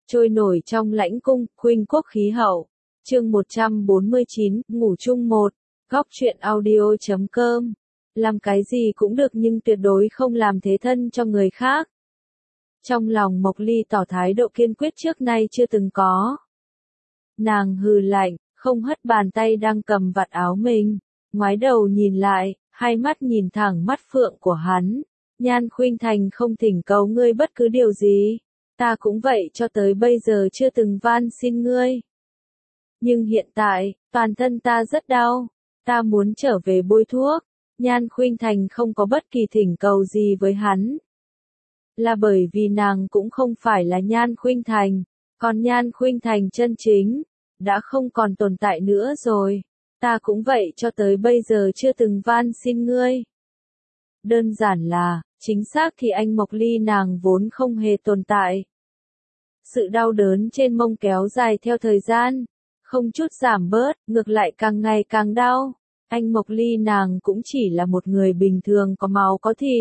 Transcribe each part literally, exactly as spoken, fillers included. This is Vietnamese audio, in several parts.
Trôi nổi trong lãnh cung, khuynh quốc khí hậu. Chương một trăm bốn mươi chín, ngủ chung một. Góc truyện audio chấm com. Làm cái gì cũng được nhưng tuyệt đối không làm thế thân cho người khác. Trong lòng Mộc Ly tỏ thái độ kiên quyết trước nay chưa từng có. Nàng hừ lạnh, không hất bàn tay đang cầm vạt áo mình, ngoái đầu nhìn lại, hai mắt nhìn thẳng mắt phượng của hắn. Nhan Khuynh Thành không thỉnh cầu ngươi bất cứ điều gì, ta cũng vậy cho tới bây giờ chưa từng van xin ngươi. Nhưng hiện tại, toàn thân ta rất đau, ta muốn trở về bôi thuốc. Nhan Khuynh Thành không có bất kỳ thỉnh cầu gì với hắn. Là bởi vì nàng cũng không phải là Nhan Khuynh Thành, còn Nhan Khuynh Thành chân chính đã không còn tồn tại nữa rồi. Ta cũng vậy cho tới bây giờ chưa từng van xin ngươi. Đơn giản là, chính xác thì anh Mộc Ly nàng vốn không hề tồn tại. Sự đau đớn trên mông kéo dài theo thời gian, không chút giảm bớt, ngược lại càng ngày càng đau. Anh Mộc Ly nàng cũng chỉ là một người bình thường có máu có thịt.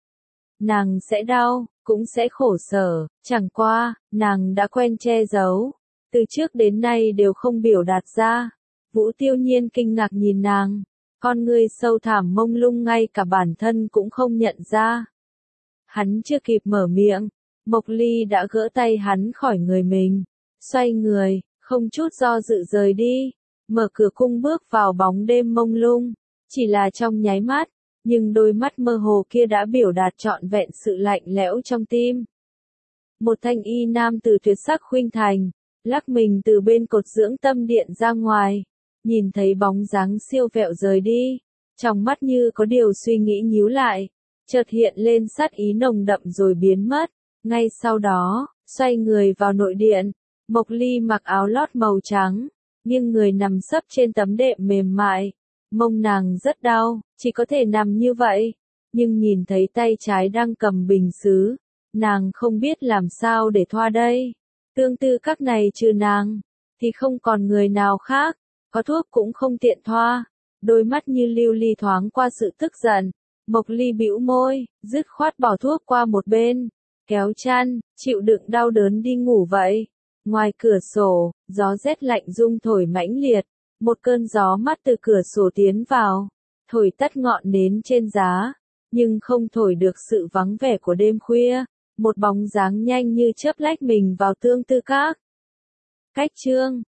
Nàng sẽ đau, cũng sẽ khổ sở, chẳng qua, nàng đã quen che giấu. Từ trước đến nay đều không biểu đạt ra. Vũ Tiêu Nhiên kinh ngạc nhìn nàng, con ngươi sâu thẳm mông lung ngay cả bản thân cũng không nhận ra. Hắn chưa kịp mở miệng, Mộc Ly đã gỡ tay hắn khỏi người mình, xoay người, không chút do dự rời đi, mở cửa cung bước vào bóng đêm mông lung, chỉ là trong nháy mắt, nhưng đôi mắt mơ hồ kia đã biểu đạt trọn vẹn sự lạnh lẽo trong tim. Một thanh y nam từ tuyệt sắc Khuynh Thành, lắc mình từ bên cột dưỡng tâm điện ra ngoài, nhìn thấy bóng dáng siêu vẹo rời đi, trong mắt như có điều suy nghĩ nhíu lại, chợt hiện lên sát ý nồng đậm rồi biến mất. Ngay sau đó, xoay người vào nội điện, Mộc Ly mặc áo lót màu trắng, nghiêng người nằm sấp trên tấm đệm mềm mại, mông nàng rất đau, chỉ có thể nằm như vậy, nhưng nhìn thấy tay trái đang cầm bình sứ, nàng không biết làm sao để thoa đây. Tương tự các này trừ nàng, thì không còn người nào khác, có thuốc cũng không tiện thoa. Đôi mắt như lưu ly thoáng qua sự tức giận, Mộc Ly bĩu môi, dứt khoát bỏ thuốc qua một bên, kéo chăn, chịu đựng đau đớn đi ngủ vậy. Ngoài cửa sổ, gió rét lạnh rung thổi mãnh liệt, một cơn gió mát từ cửa sổ tiến vào, thổi tắt ngọn nến trên giá, nhưng không thổi được sự vắng vẻ của đêm khuya. Một bóng dáng nhanh như chớp lách mình vào tương tư các. Cách chương